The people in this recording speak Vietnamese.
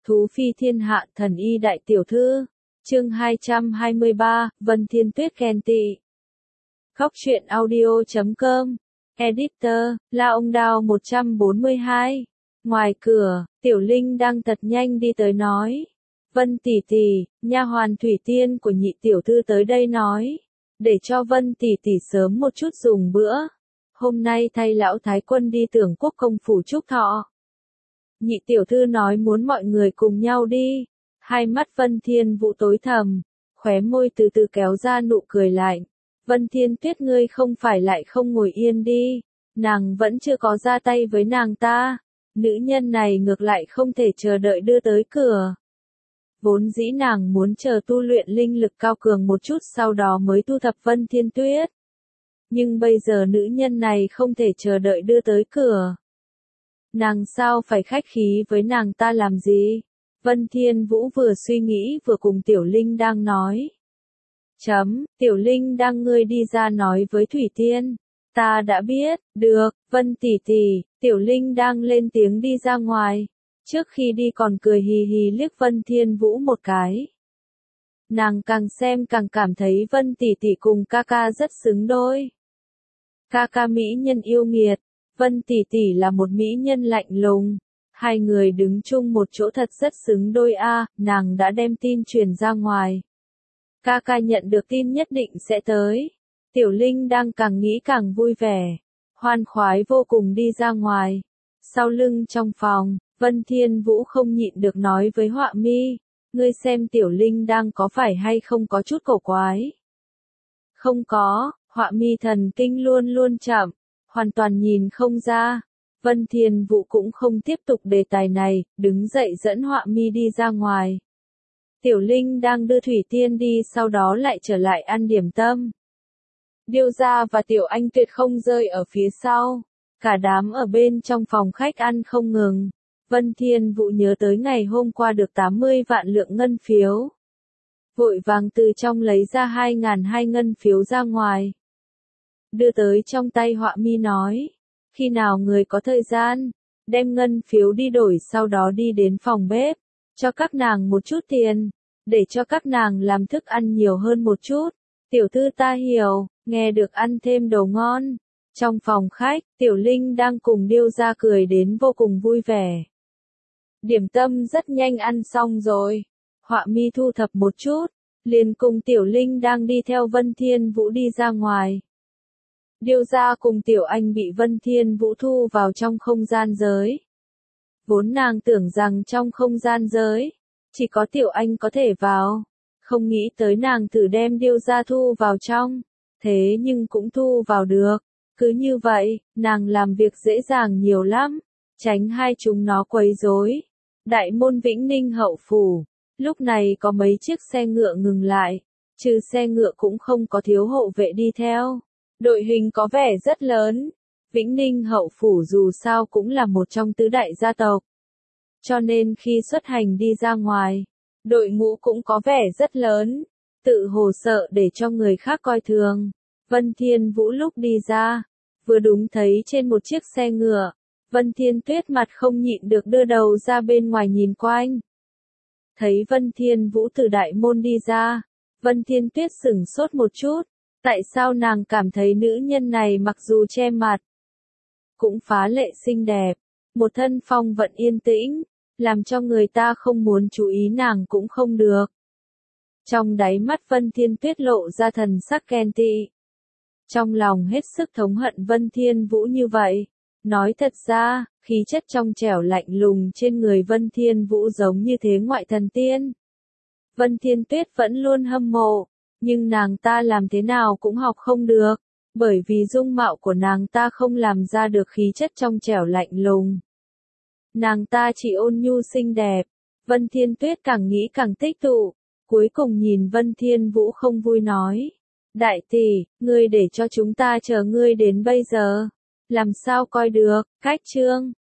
Thú phi thiên hạ thần y đại tiểu thư. Chương 223, Vân Thiên Tuyết ghen tị. Khóc chuyện audio.com. Editor, La Ông Đao 142. Ngoài cửa, Tiểu Linh đang thật nhanh đi tới nói. Vân tỷ tỷ, nha hoàn Thủy Tiên của nhị tiểu thư tới đây nói. Để cho Vân tỷ tỷ sớm một chút dùng bữa. Hôm nay thay lão thái quân đi Tưởng Quốc công phủ chúc thọ. Nhị tiểu thư nói muốn mọi người cùng nhau đi. Hai mắt Vân Thiên Vũ tối thầm, khóe môi từ từ kéo ra nụ cười lạnh. Vân Thiên Tuyết ngươi không phải lại không ngồi yên đi. Nàng vẫn chưa có ra tay với nàng ta. Nữ nhân này ngược lại không thể chờ đợi đưa tới cửa. Vốn dĩ nàng muốn chờ tu luyện linh lực cao cường một chút sau đó mới thu thập Vân Thiên Tuyết. Nhưng bây giờ nữ nhân này không thể chờ đợi đưa tới cửa. Nàng sao phải khách khí với nàng ta làm gì? Vân Thiên Vũ vừa suy nghĩ vừa cùng Tiểu Linh đang nói. Tiểu Linh đang ngươi đi ra nói với Thủy Tiên. Ta đã biết, được, Vân tỷ tỷ, Tiểu Linh đang lên tiếng đi ra ngoài. Trước khi đi còn cười hì hì liếc Vân Thiên Vũ một cái. Nàng càng xem càng cảm thấy Vân tỷ tỷ cùng ca ca rất xứng đôi. Ca ca mỹ nhân yêu nghiệt, Vân tỷ tỷ là một mỹ nhân lạnh lùng. Hai người đứng chung một chỗ thật rất xứng đôi a. Nàng đã đem tin truyền ra ngoài. Ca ca nhận được tin nhất định sẽ tới. Tiểu Linh đang càng nghĩ càng vui vẻ. Hoan khoái vô cùng đi ra ngoài. Sau lưng trong phòng, Vân Thiên Vũ không nhịn được nói với Họa Mi. Ngươi xem Tiểu Linh đang có phải hay không có chút cổ quái. Không có, Họa Mi thần kinh luôn luôn chậm. Hoàn toàn nhìn không ra. Vân Thiên Vũ cũng không tiếp tục đề tài này, đứng dậy dẫn Họa Mi đi ra ngoài. Tiểu Linh đang đưa Thủy Tiên đi sau đó lại trở lại ăn điểm tâm. Điêu Gia và Tiểu Anh tuyệt không rơi ở phía sau. Cả đám ở bên trong phòng khách ăn không ngừng. Vân Thiên Vũ nhớ tới ngày hôm qua được 80 vạn lượng ngân phiếu. Vội vàng từ trong lấy ra 2.200 ngân phiếu ra ngoài. Đưa tới trong tay Họa Mi nói. Khi nào người có thời gian, đem ngân phiếu đi đổi sau đó đi đến phòng bếp, cho các nàng một chút tiền, để cho các nàng làm thức ăn nhiều hơn một chút. Tiểu thư ta hiểu, nghe được ăn thêm đồ ngon. Trong phòng khách, Tiểu Linh đang cùng Điêu Gia cười đến vô cùng vui vẻ. Điểm tâm rất nhanh ăn xong rồi. Họa Mi thu thập một chút, liền cùng Tiểu Linh đang đi theo Vân Thiên Vũ đi ra ngoài. Điêu Gia cùng Tiểu Anh bị Vân Thiên Vũ thu vào trong không gian giới. Vốn nàng tưởng rằng trong không gian giới, chỉ có Tiểu Anh có thể vào. Không nghĩ tới nàng thử đem Điêu Gia thu vào trong. Thế nhưng cũng thu vào được. Cứ như vậy, nàng làm việc dễ dàng nhiều lắm. Tránh hai chúng nó quấy rối. Đại môn Vĩnh Ninh hậu phủ. Lúc này có mấy chiếc xe ngựa ngừng lại. Trừ xe ngựa cũng không có thiếu hộ vệ đi theo. Đội hình có vẻ rất lớn. Vĩnh Ninh hậu phủ dù sao cũng là một trong tứ đại gia tộc. Cho nên khi xuất hành đi ra ngoài, đội ngũ cũng có vẻ rất lớn. Tự hồ sợ để cho người khác coi thường. Vân Thiên Vũ lúc đi ra, vừa đúng thấy trên một chiếc xe ngựa. Vân Thiên Tuyết mặt không nhịn được đưa đầu ra bên ngoài nhìn quanh. Thấy Vân Thiên Vũ từ đại môn đi ra, Vân Thiên Tuyết sửng sốt một chút. Tại sao nàng cảm thấy nữ nhân này mặc dù che mặt, cũng phá lệ xinh đẹp, một thân phong vận yên tĩnh, làm cho người ta không muốn chú ý nàng cũng không được. Trong đáy mắt Vân Thiên Tuyết lộ ra thần sắc ghen tị. Trong lòng hết sức thống hận Vân Thiên Vũ như vậy. Nói thật ra, khí chất trong trẻo lạnh lùng trên người Vân Thiên Vũ giống như thế ngoại thần tiên. Vân Thiên Tuyết vẫn luôn hâm mộ. Nhưng nàng ta làm thế nào cũng học không được, bởi vì dung mạo của nàng ta không làm ra được khí chất trong trẻo lạnh lùng. Nàng ta chỉ ôn nhu xinh đẹp. Vân Thiên Tuyết càng nghĩ càng tích tụ, cuối cùng nhìn Vân Thiên Vũ không vui nói. Đại tỷ, ngươi để cho chúng ta chờ ngươi đến bây giờ. Làm sao coi được, cách chương.